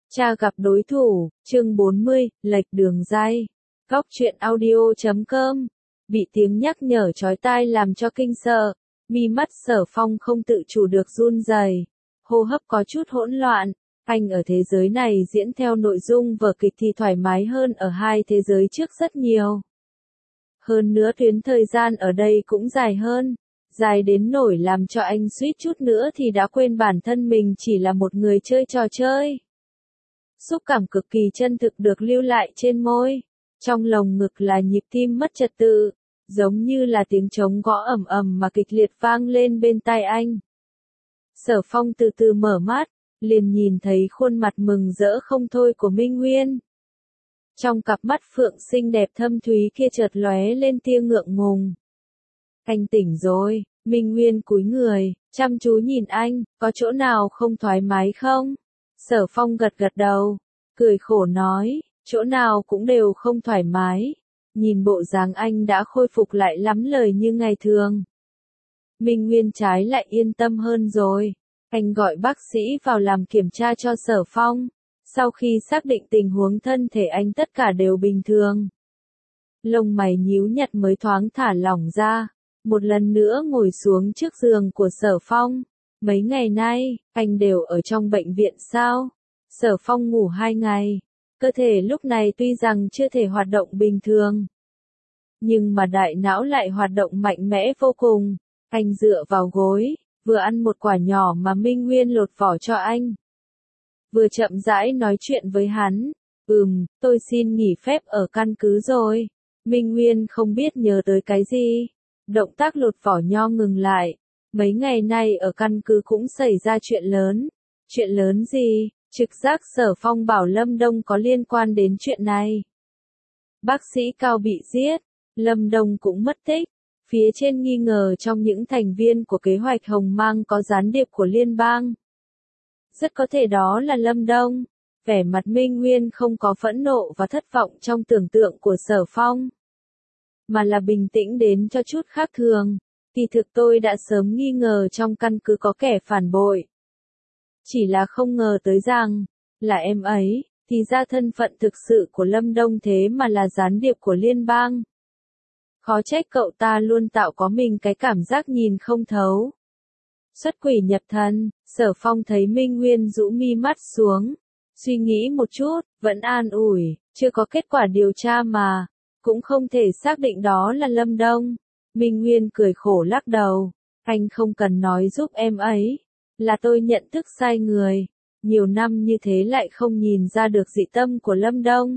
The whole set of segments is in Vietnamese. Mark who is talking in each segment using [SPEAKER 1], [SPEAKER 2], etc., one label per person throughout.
[SPEAKER 1] Cha gặp đối thủ, chương 40, lệch đường ray. Góc truyện audio.com. Bị tiếng nhắc nhở chói tai làm cho kinh sợ, mi mắt Sở Phong không tự chủ được run rẩy, hô hấp có chút hỗn loạn. Anh ở thế giới này diễn theo nội dung vở kịch thì thoải mái hơn ở hai thế giới trước rất nhiều. Hơn nữa tuyến thời gian ở đây cũng dài hơn, dài đến nỗi làm cho anh suýt chút nữa thì đã quên bản thân mình chỉ là một người chơi trò chơi. Xúc cảm cực kỳ chân thực được lưu lại trên môi, trong lồng ngực là nhịp tim mất trật tự, giống như là tiếng trống gõ ầm ầm mà kịch liệt vang lên bên tai anh. Sở Phong từ từ mở mắt, liền nhìn thấy khuôn mặt mừng rỡ không thôi của Minh Nguyên. Trong cặp mắt phượng xinh đẹp thâm thúy kia chợt lóe lên tia ngượng ngùng. Anh tỉnh rồi, Minh Nguyên cúi người, chăm chú nhìn anh, có chỗ nào không thoải mái không? Sở Phong gật gật đầu, cười khổ nói, chỗ nào cũng đều không thoải mái. Nhìn bộ dáng anh đã khôi phục lại lắm lời như ngày thường. Minh Nguyên trái lại yên tâm hơn rồi. Anh gọi bác sĩ vào làm kiểm tra cho Sở Phong. Sau khi xác định tình huống thân thể anh tất cả đều bình thường, lông mày nhíu nhặt mới thoáng thả lỏng ra. Một lần nữa ngồi xuống trước giường của Sở Phong. Mấy ngày nay, anh đều ở trong bệnh viện sao? Sở Phong ngủ 2 ngày. Cơ thể lúc này tuy rằng chưa thể hoạt động bình thường, nhưng mà đại não lại hoạt động mạnh mẽ vô cùng. Anh dựa vào gối, vừa ăn một quả nhỏ mà Minh Nguyên lột vỏ cho anh, vừa chậm rãi nói chuyện với hắn. Tôi xin nghỉ phép ở căn cứ rồi. Minh Nguyên không biết nhớ tới cái gì. Động tác lột vỏ nho ngừng lại. Mấy ngày nay ở căn cứ cũng xảy ra chuyện lớn. Chuyện lớn gì? Trực giác Sở Phong bảo Lâm Đông có liên quan đến chuyện này. Bác sĩ Cao bị giết, Lâm Đông cũng mất tích. Phía trên nghi ngờ trong những thành viên của kế hoạch Hồng Mang có gián điệp của liên bang. Rất có thể đó là Lâm Đông. Vẻ mặt Minh Nguyên không có phẫn nộ và thất vọng trong tưởng tượng của Sở Phong, mà là bình tĩnh đến cho chút khác thường. Kỳ thực tôi đã sớm nghi ngờ trong căn cứ có kẻ phản bội. Chỉ là không ngờ tới rằng, là em ấy, thì ra thân phận thực sự của Lâm Đông thế mà là gián điệp của liên bang. Khó trách cậu ta luôn tạo có mình cái cảm giác nhìn không thấu. Xuất quỷ nhập thần, Sở Phong thấy Minh Nguyên rũ mi mắt xuống. Suy nghĩ một chút, vẫn an ủi, chưa có kết quả điều tra mà, cũng không thể xác định đó là Lâm Đông. Minh Nguyên cười khổ lắc đầu, anh không cần nói giúp em ấy, là tôi nhận thức sai người, nhiều năm như thế lại không nhìn ra được dị tâm của Lâm Đông.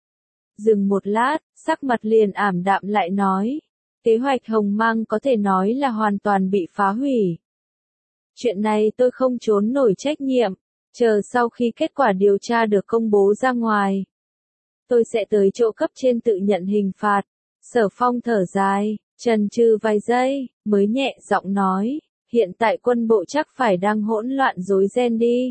[SPEAKER 1] Dừng một lát, sắc mặt liền ảm đạm lại nói, kế hoạch Hồng Mang có thể nói là hoàn toàn bị phá hủy. Chuyện này tôi không trốn nổi trách nhiệm, chờ sau khi kết quả điều tra được công bố ra ngoài, tôi sẽ tới chỗ cấp trên tự nhận hình phạt. Sở Phong thở dài, chần chừ vài giây, mới nhẹ giọng nói, hiện tại quân bộ chắc phải đang hỗn loạn rối ren đi.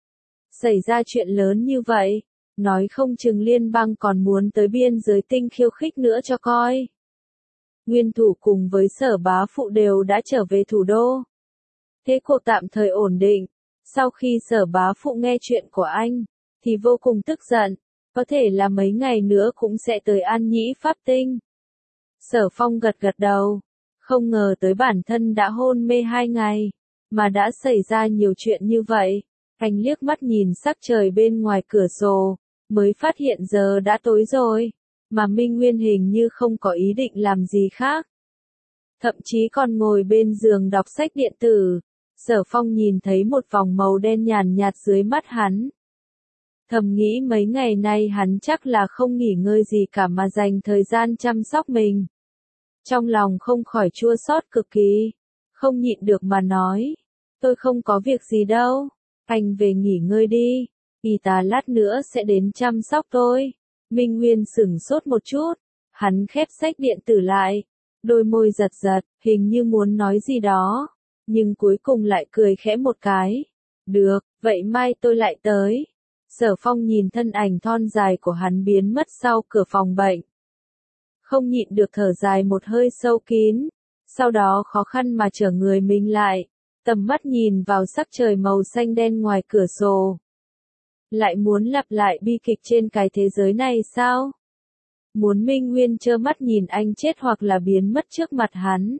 [SPEAKER 1] Xảy ra chuyện lớn như vậy, nói không chừng liên bang còn muốn tới biên giới tinh khiêu khích nữa cho coi. Nguyên thủ cùng với Sở bá phụ đều đã trở về thủ đô. Thế cuộc tạm thời ổn định. Sau khi Sở bá phụ nghe chuyện của anh, thì vô cùng tức giận, có thể là mấy ngày nữa cũng sẽ tới An Nhĩ Pháp Tinh. Sở Phong gật gật đầu, không ngờ tới bản thân đã hôn mê 2 ngày, mà đã xảy ra nhiều chuyện như vậy. Anh liếc mắt nhìn sắc trời bên ngoài cửa sổ, mới phát hiện giờ đã tối rồi, mà Minh Nguyên hình như không có ý định làm gì khác. Thậm chí còn ngồi bên giường đọc sách điện tử. Sở Phong nhìn thấy một vòng màu đen nhàn nhạt dưới mắt hắn. Thầm nghĩ mấy ngày nay hắn chắc là không nghỉ ngơi gì cả mà dành thời gian chăm sóc mình. Trong lòng không khỏi chua xót cực kỳ, không nhịn được mà nói, tôi không có việc gì đâu, anh về nghỉ ngơi đi, y tá lát nữa sẽ đến chăm sóc tôi. Minh Nguyên sửng sốt một chút, hắn khép sách điện tử lại, đôi môi giật giật, hình như muốn nói gì đó, nhưng cuối cùng lại cười khẽ một cái. Được, vậy mai tôi lại tới. Sở Phong nhìn thân ảnh thon dài của hắn biến mất sau cửa phòng bệnh, không nhịn được thở dài một hơi sâu kín, sau đó khó khăn mà trở người mình lại, tầm mắt nhìn vào sắc trời màu xanh đen ngoài cửa sổ. Lại muốn lặp lại bi kịch trên cái thế giới này sao? Muốn Minh Nguyên trơ mắt nhìn anh chết hoặc là biến mất trước mặt hắn.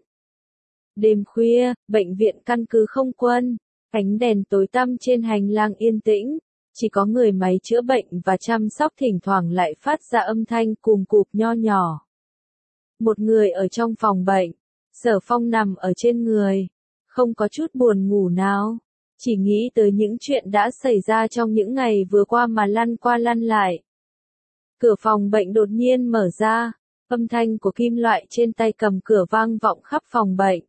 [SPEAKER 1] Đêm khuya, bệnh viện căn cứ không quân, ánh đèn tối tăm trên hành lang yên tĩnh, chỉ có người máy chữa bệnh và chăm sóc thỉnh thoảng lại phát ra âm thanh cùm cụp nho nhỏ. Một người ở trong phòng bệnh, Sở Phong nằm ở trên người, không có chút buồn ngủ nào, chỉ nghĩ tới những chuyện đã xảy ra trong những ngày vừa qua mà lăn qua lăn lại. Cửa phòng bệnh đột nhiên mở ra, âm thanh của kim loại trên tay cầm cửa vang vọng khắp phòng bệnh.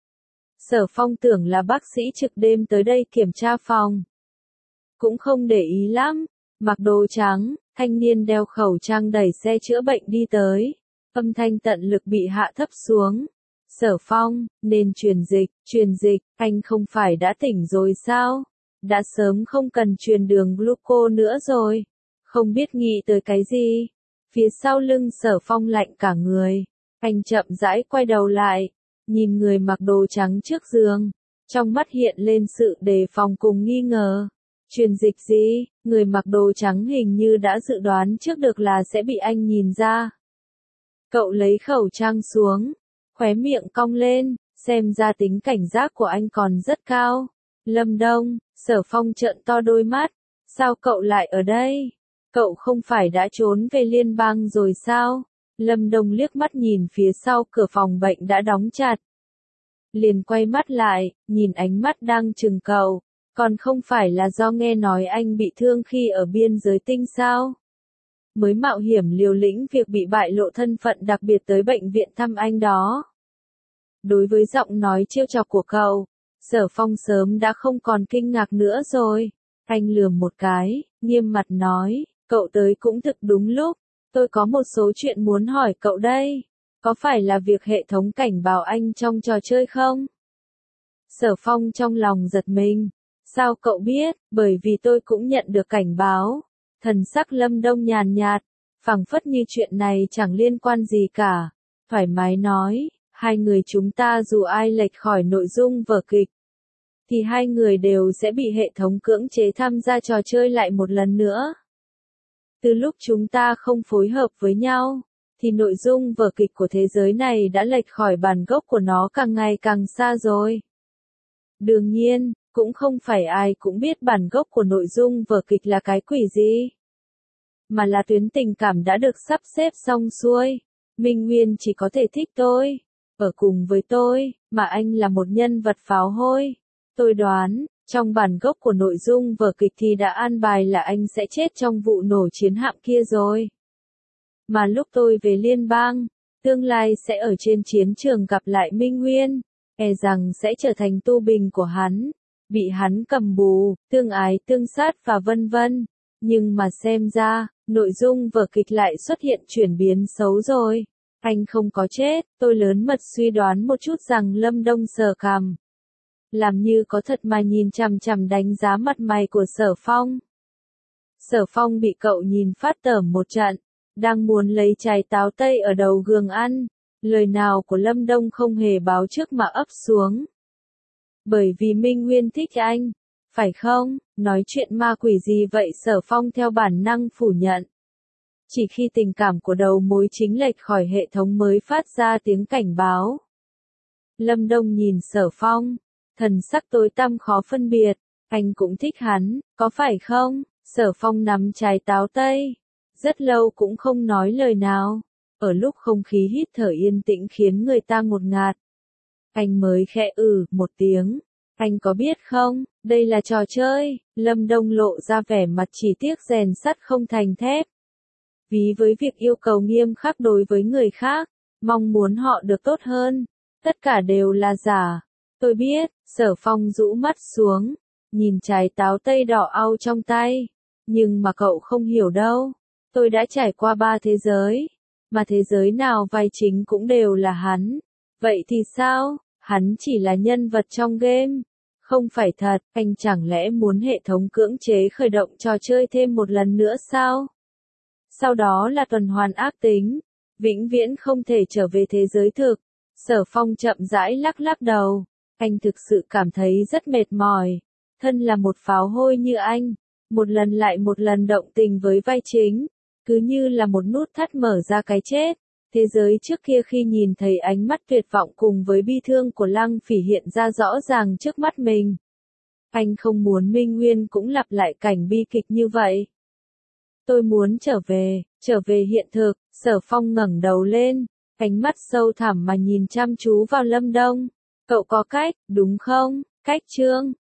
[SPEAKER 1] Sở Phong tưởng là bác sĩ trực đêm tới đây kiểm tra phòng. Cũng không để ý lắm, mặc đồ trắng, thanh niên đeo khẩu trang đẩy xe chữa bệnh đi tới. Âm thanh tận lực bị hạ thấp xuống. Sở Phong, nên truyền dịch, anh không phải đã tỉnh rồi sao? Đã sớm không cần truyền đường gluco nữa rồi. Không biết nghĩ tới cái gì? Phía sau lưng Sở Phong lạnh cả người. Anh chậm rãi quay đầu lại, nhìn người mặc đồ trắng trước giường. Trong mắt hiện lên sự đề phòng cùng nghi ngờ. Truyền dịch gì? Người mặc đồ trắng hình như đã dự đoán trước được là sẽ bị anh nhìn ra. Cậu lấy khẩu trang xuống, khóe miệng cong lên, xem ra tính cảnh giác của anh còn rất cao. Lâm Đông, Sở Phong trợn to đôi mắt, sao cậu lại ở đây? Cậu không phải đã trốn về liên bang rồi sao? Lâm Đông liếc mắt nhìn phía sau cửa phòng bệnh đã đóng chặt. Liền quay mắt lại, nhìn ánh mắt đang trừng cậu, còn không phải là do nghe nói anh bị thương khi ở biên giới tinh sao? Mới mạo hiểm liều lĩnh việc bị bại lộ thân phận đặc biệt tới bệnh viện thăm anh đó. Đối với giọng nói trêu chọc của cậu, Sở Phong sớm đã không còn kinh ngạc nữa rồi. Anh lườm một cái, nghiêm mặt nói, cậu tới cũng thực đúng lúc, tôi có một số chuyện muốn hỏi cậu đây. Có phải là việc hệ thống cảnh báo anh trong trò chơi không? Sở Phong trong lòng giật mình. Sao cậu biết? Bởi vì tôi cũng nhận được cảnh báo. Thần sắc Lâm Đông nhàn nhạt, phảng phất như chuyện này chẳng liên quan gì cả. Thoải mái nói, hai người chúng ta dù ai lệch khỏi nội dung vở kịch, thì hai người đều sẽ bị hệ thống cưỡng chế tham gia trò chơi lại một lần nữa. Từ lúc chúng ta không phối hợp với nhau, thì nội dung vở kịch của thế giới này đã lệch khỏi bản gốc của nó càng ngày càng xa rồi. Đương nhiên, cũng không phải ai cũng biết bản gốc của nội dung vở kịch là cái quỷ gì. Mà là tuyến tình cảm đã được sắp xếp xong xuôi. Minh Nguyên chỉ có thể thích tôi, ở cùng với tôi, mà anh là một nhân vật pháo hôi. Tôi đoán, trong bản gốc của nội dung vở kịch thì đã an bài là anh sẽ chết trong vụ nổ chiến hạm kia rồi. Mà lúc tôi về liên bang, tương lai sẽ ở trên chiến trường gặp lại Minh Nguyên, e rằng sẽ trở thành tu bình của hắn, bị hắn cầm bù, tương ái tương sát và vân vân. Nhưng mà xem ra, nội dung vở kịch lại xuất hiện chuyển biến xấu rồi. Anh không có chết, tôi lớn mật suy đoán một chút rằng Lâm Đông sờ cằm. Làm như có thật mà nhìn chằm chằm đánh giá mặt mày của Sở Phong. Sở Phong bị cậu nhìn phát tởm một trận, đang muốn lấy trái táo tây ở đầu gương ăn. Lời nào của Lâm Đông không hề báo trước mà ấp xuống. Bởi vì Minh Nguyên thích anh, phải không? Nói chuyện ma quỷ gì vậy? Sở Phong theo bản năng phủ nhận. Chỉ khi tình cảm của đầu mối chính lệch khỏi hệ thống mới phát ra tiếng cảnh báo. Lâm Đông nhìn Sở Phong, thần sắc tối tăm khó phân biệt. Anh cũng thích hắn, có phải không? Sở Phong nắm trái táo tây, rất lâu cũng không nói lời nào. Ở lúc không khí hít thở yên tĩnh khiến người ta ngột ngạt, anh mới khẽ một tiếng. Anh có biết không, đây là trò chơi. Lâm Đông lộ ra vẻ mặt chỉ tiếc rèn sắt không thành thép. Ví với việc yêu cầu nghiêm khắc đối với người khác, mong muốn họ được tốt hơn, tất cả đều là giả. Tôi biết. Sở Phong rũ mắt xuống, nhìn trái táo tây đỏ au trong tay. Nhưng mà cậu không hiểu đâu. Tôi đã trải qua 3 thế giới, mà thế giới nào vai chính cũng đều là hắn. Vậy thì sao? Hắn chỉ là nhân vật trong game. Không phải thật, anh chẳng lẽ muốn hệ thống cưỡng chế khởi động trò chơi thêm một lần nữa sao? Sau đó là tuần hoàn ác tính, vĩnh viễn không thể trở về thế giới thực. Sở Phong chậm rãi lắc lắc đầu. Anh thực sự cảm thấy rất mệt mỏi. Thân là một pháo hôi như anh, một lần lại một lần động tình với vai chính, cứ như là một nút thắt mở ra cái chết. Thế giới trước kia khi nhìn thấy ánh mắt tuyệt vọng cùng với bi thương của Lăng Phỉ hiện ra rõ ràng trước mắt mình. Anh không muốn Minh Nguyên cũng lặp lại cảnh bi kịch như vậy. Tôi muốn trở về hiện thực. Sở Phong ngẩng đầu lên, ánh mắt sâu thẳm mà nhìn chăm chú vào Lâm Đông. Cậu có cách, đúng không? Cách Trương